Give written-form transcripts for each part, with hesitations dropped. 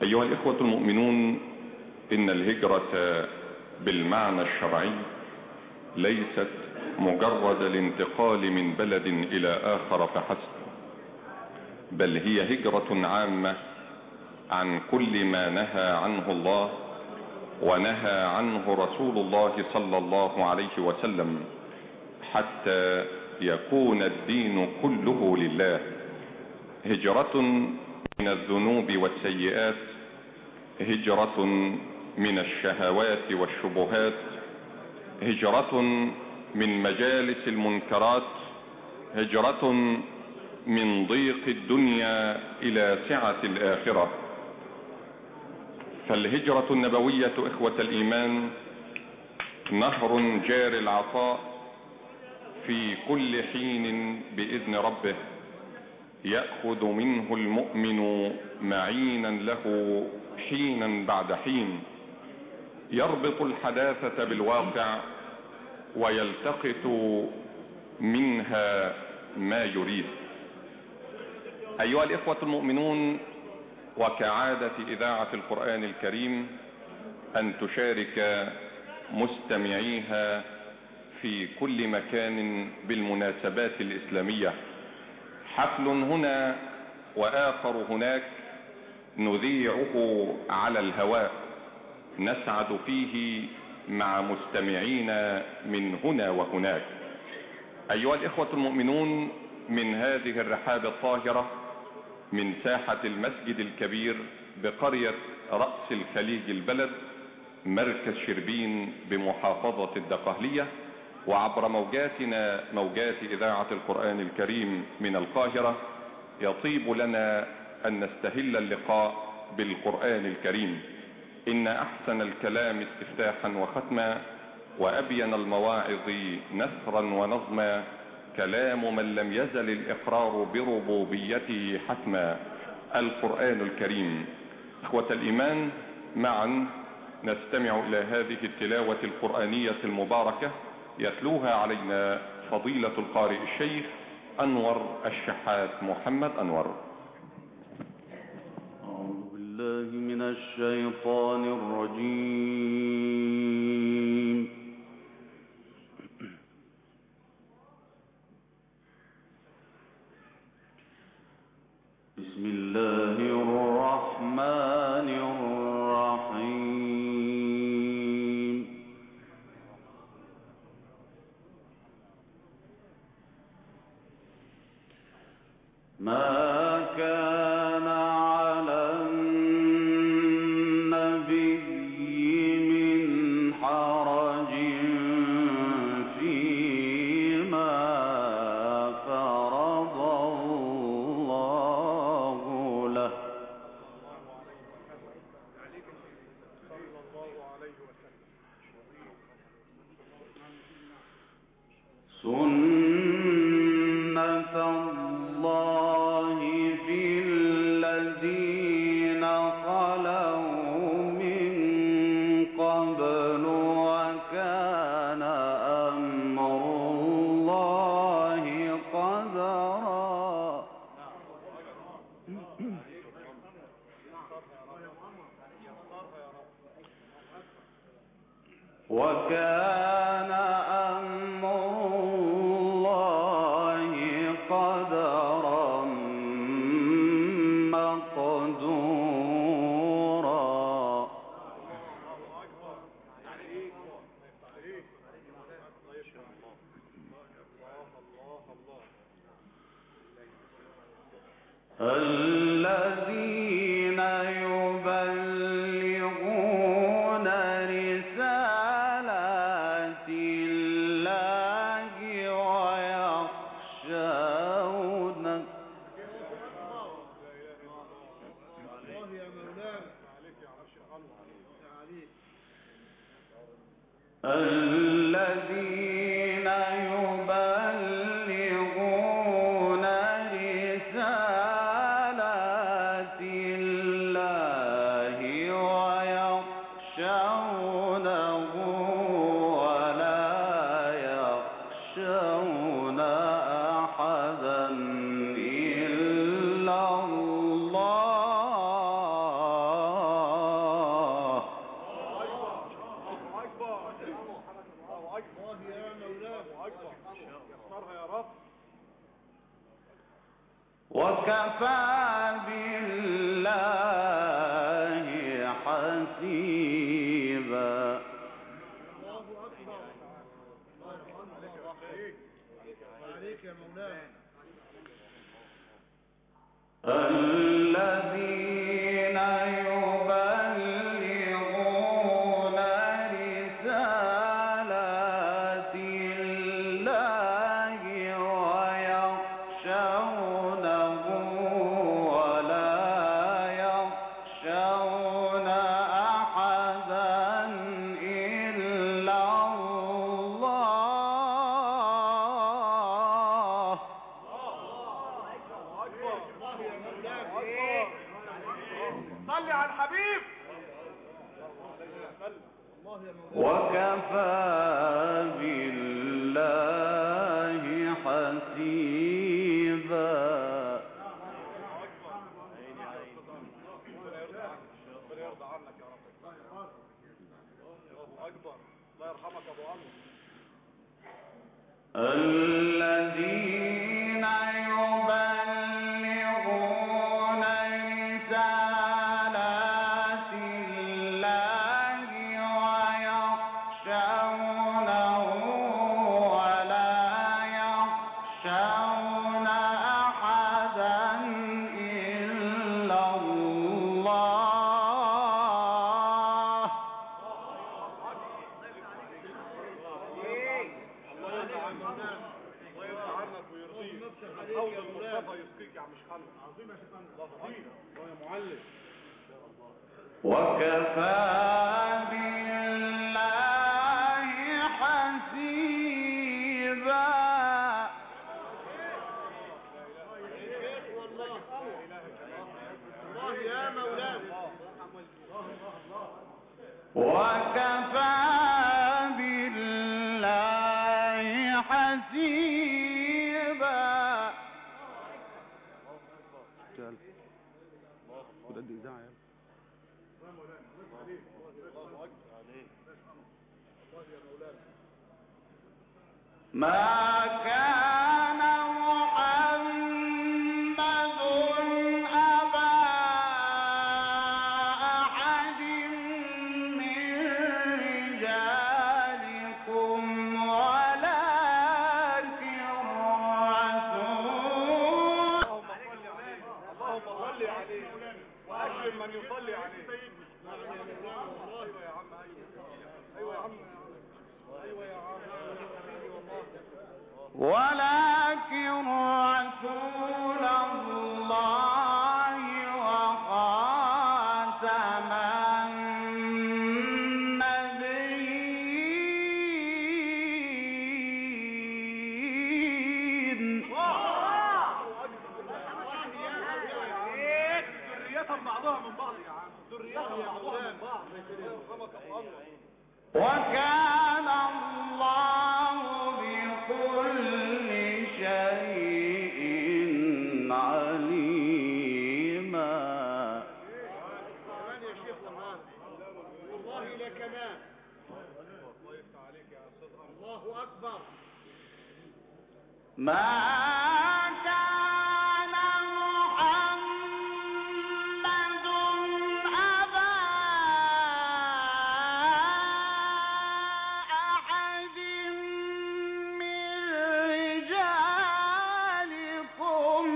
أيها الإخوة المؤمنون، إن الهجرة بالمعنى الشرعي ليست مجرد الانتقال من بلد إلى آخر فحسب، بل هي هجرة عامة عن كل ما نهى عنه الله ونهى عنه رسول الله صلى الله عليه وسلم، حتى يكون الدين كله لله. هجرة من الذنوب والسيئات، هجرة من الشهوات والشبهات، هجرة من مجالس المنكرات، هجرة من ضيق الدنيا إلى سعة الآخرة. فالهجرة النبوية إخوة الإيمان نهر جاري العطاء في كل حين بإذن ربه، يأخذ منه المؤمن معينا له حينا بعد حين، يربط الحداثة بالواقع ويلتقط منها ما يريد. أيها الإخوة المؤمنون، وكعادة إذاعة القرآن الكريم أن تشارك مستمعيها في كل مكان بالمناسبات الإسلامية، حفل هنا وآخر هناك نذيعه على الهواء، نسعد فيه مع مستمعينا من هنا وهناك. أيها الإخوة المؤمنون، من هذه الرحاب الطاهرة من ساحة المسجد الكبير بقرية رأس الخليج البلد مركز شربين بمحافظة الدقهلية، وعبر موجاتنا موجات إذاعة القرآن الكريم من القاهرة، يطيب لنا أن نستهل اللقاء بالقرآن الكريم. إن أحسن الكلام استفتاحا وختما، وأبين المواعظ نثرا ونظما، كلام من لم يزل الإقرار بربوبيته حتما، القرآن الكريم. إخوة الإيمان، معا نستمع إلى هذه التلاوة القرآنية المباركة يتلوها علينا فضيلة القارئ الشيخ أنور الشحات محمد أنور. أعوذ بالله من الشيطان الرجيم. بسم الله الرحمن الرحيم. ما كان على النبي من حرج فيما فرض الله له، سنة الله في الذين خلوا من قبل، وكان أمر الله قدرا. وكان أمر الله قدرا مقدورا. الذين يبلغون رسالات الله ويخشونه، الذين يبلغون رسالات الله ويخشونه ولا يخشون أحدا إلا الله وكفى بالله حسيبا. الذين يبلغون رسالات الله ويخشونه ولا يخشون أحدا إلا الله. صلي على الحبيب. وكفى بالله حسيبا. الذين يبلغون رسالات الله ويخشونه ولا يخشون أحدا إلا الله. وكفى بالله حسيبا. وكفى بالله حسيبا. ما كان محمد أبا أحد من رجالكم ولكن رسول. اللهم صل عليه واكرم من يصلي عليه. ايوه يا عم، ايوه يا عم، ولكن رسول الله وخاتم النبيين. ذريتهم بعضها من بعض يا عم، ذريتهم بعضها من بعض. وكان الله بكل شيء عليما. كمان يا شيخ والله لا كمان. الله يفتح عليك يا استاذ. الله اكبر. ما كان محمد أبا أحد من رجالكم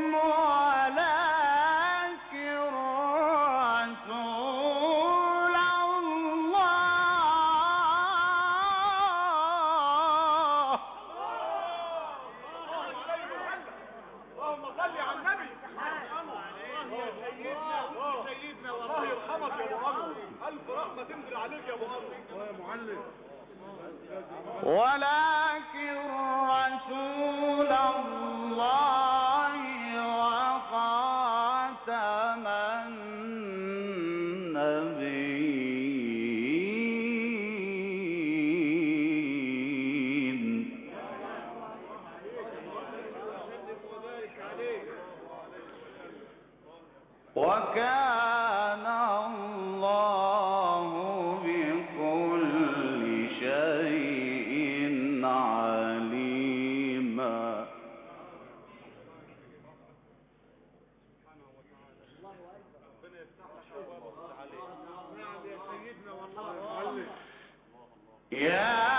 ولكن رسول الله. اللهم صل على النبي. سيدنا والله يرحمك يا ابو عمرو. الف رحمه تنزل عليك يا ابو عمرو. يا معلم. ولكن رسول الله وخاتم النبيين. وكان الله بكل شيء عليما. نعم يا سيدنا والله. يا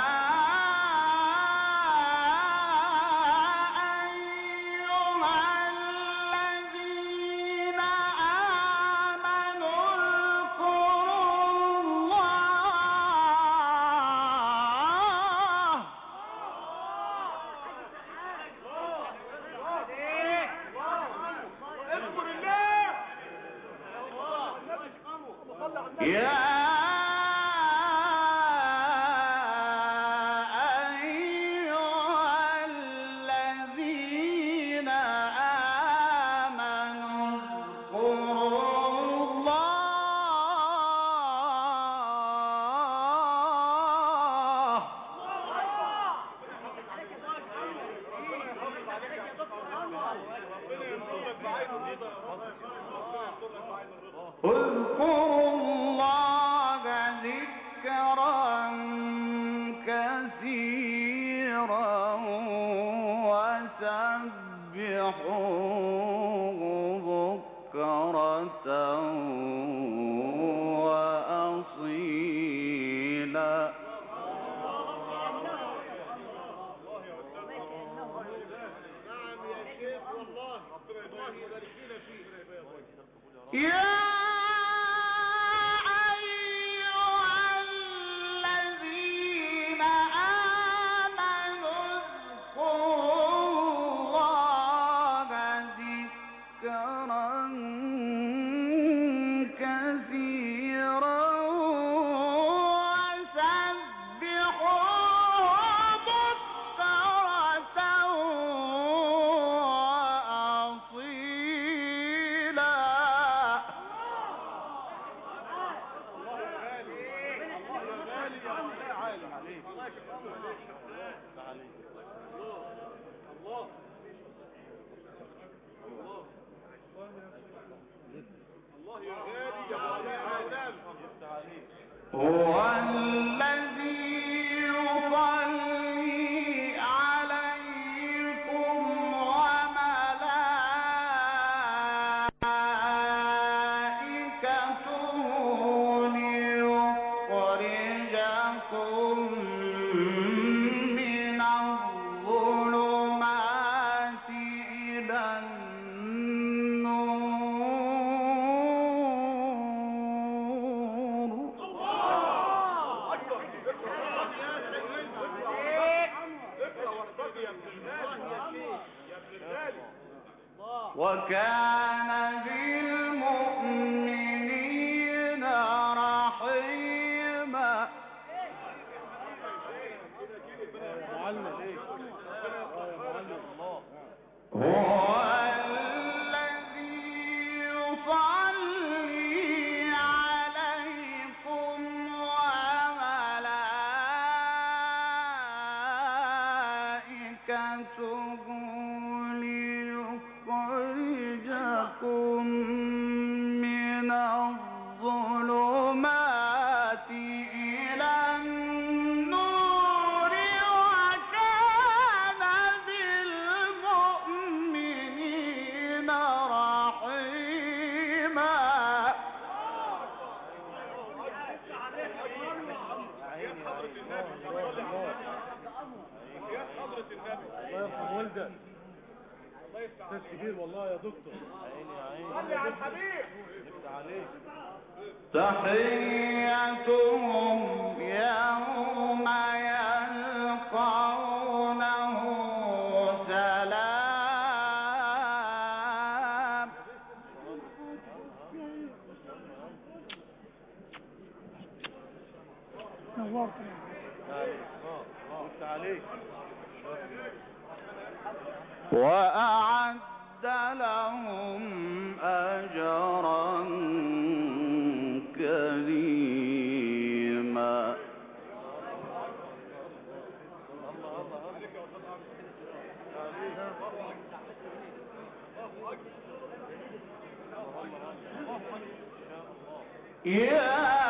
اذكروا الله ذكرا كثيرا وسبحوه بكرة وأصيلا. نعم يا شيخ والله. الله يبارك فينا فيه. يا هو الذي يصلي عليكم وملائكته ليخرجكم من الظلمات إلى وكان بالمؤمنين رحيما. هو الذي يصلي عليكم وملائكته ليخرجكم من الظلمات إلى النور وكان بالمؤمنين رحيما. ناس كبير والله يا دكتور. صلي على الحبيب. تحيتهم يوم يلقونه سلام. وأعد لهم أجرا كريما. يا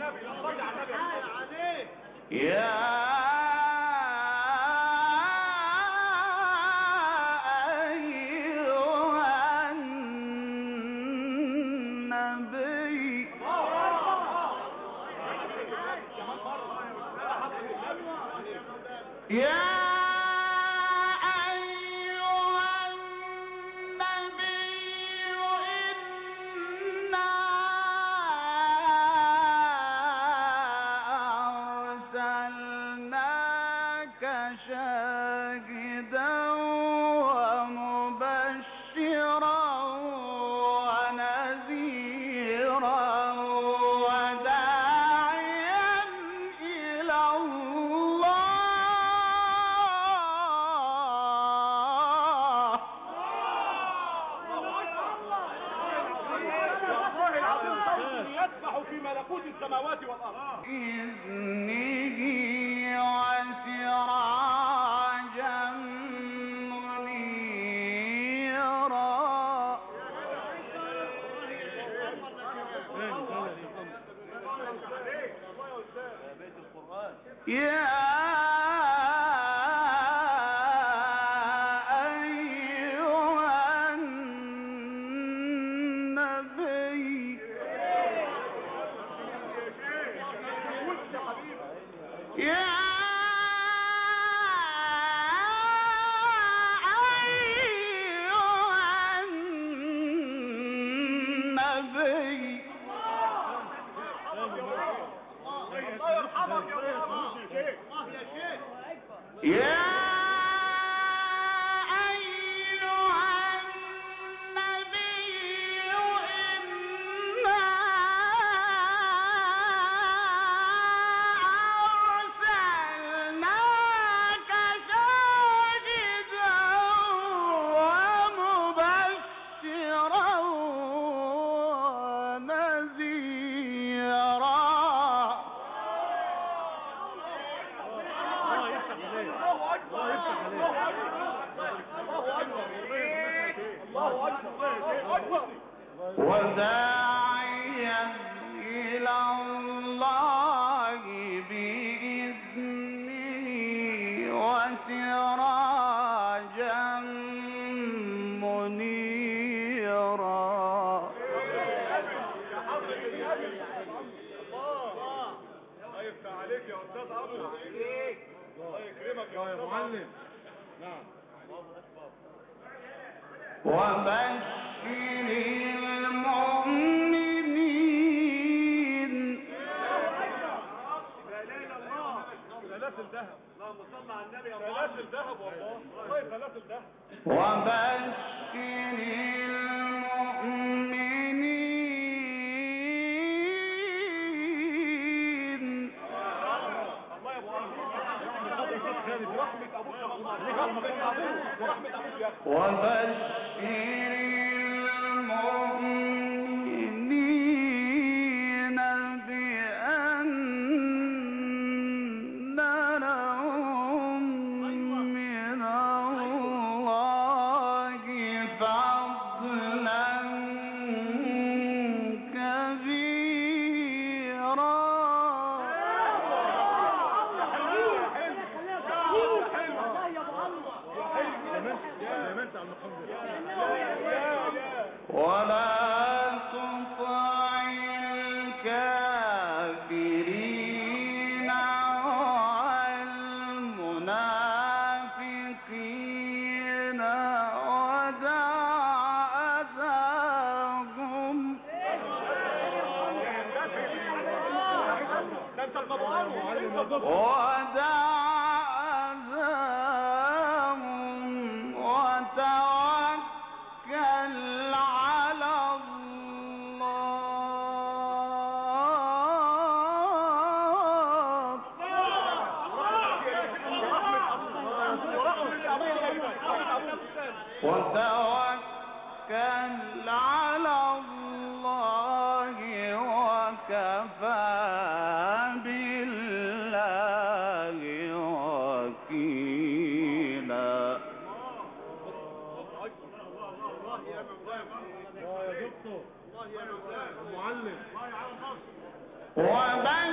وبشر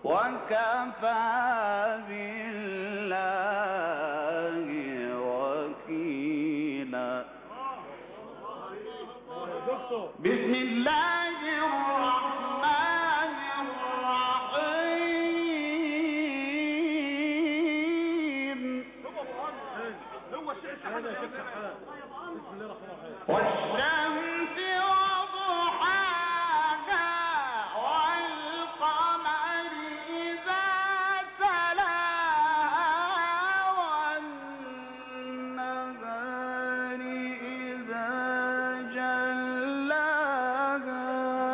وكفى بالله وكيلا. بسم الله الرحمن الرحيم. والشمس وضحاها والقمر إذا تلاها والنهار إذا جلاها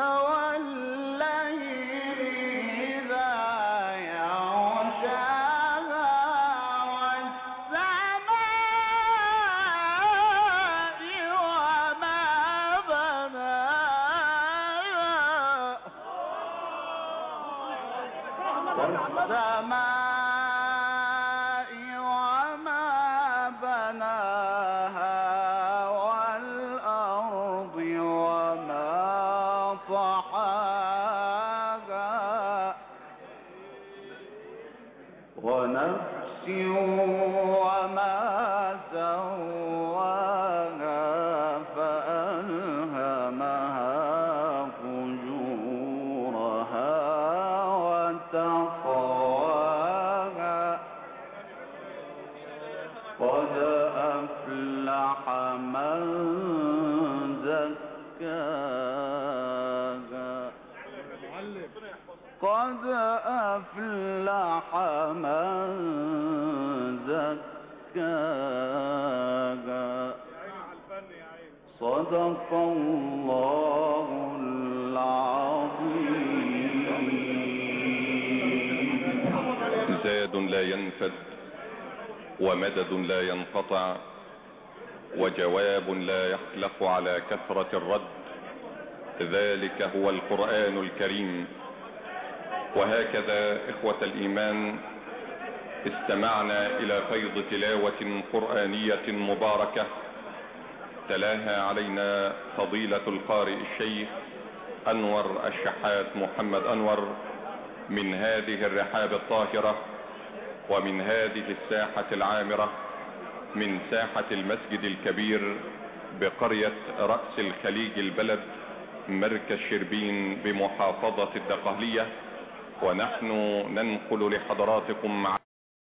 والليل إذا يغشاها والسماء وما بناها والأرض وما طحاها ونفس وما سواها فألهمها فجورها وتقواها. قد أفلح من زكاها. قد أفلح من زكاها. صدق الله العظيم. زاد لا ينفد ومدد لا ينقطع وجواب لا يخلف على كثرة الرد. ذلك هو القرآن الكريم. وهكذا إخوة الإيمان استمعنا إلى فيض تلاوة قرآنية مباركة تلاها علينا فضيلة القارئ الشيخ أنور الشحات محمد أنور من هذه الرحاب الطاهرة ومن هذه الساحة العامرة، من ساحة المسجد الكبير بقرية رأس الخليج البلد مركز شربين بمحافظة الدقهلية. ونحن ننقل لحضراتكم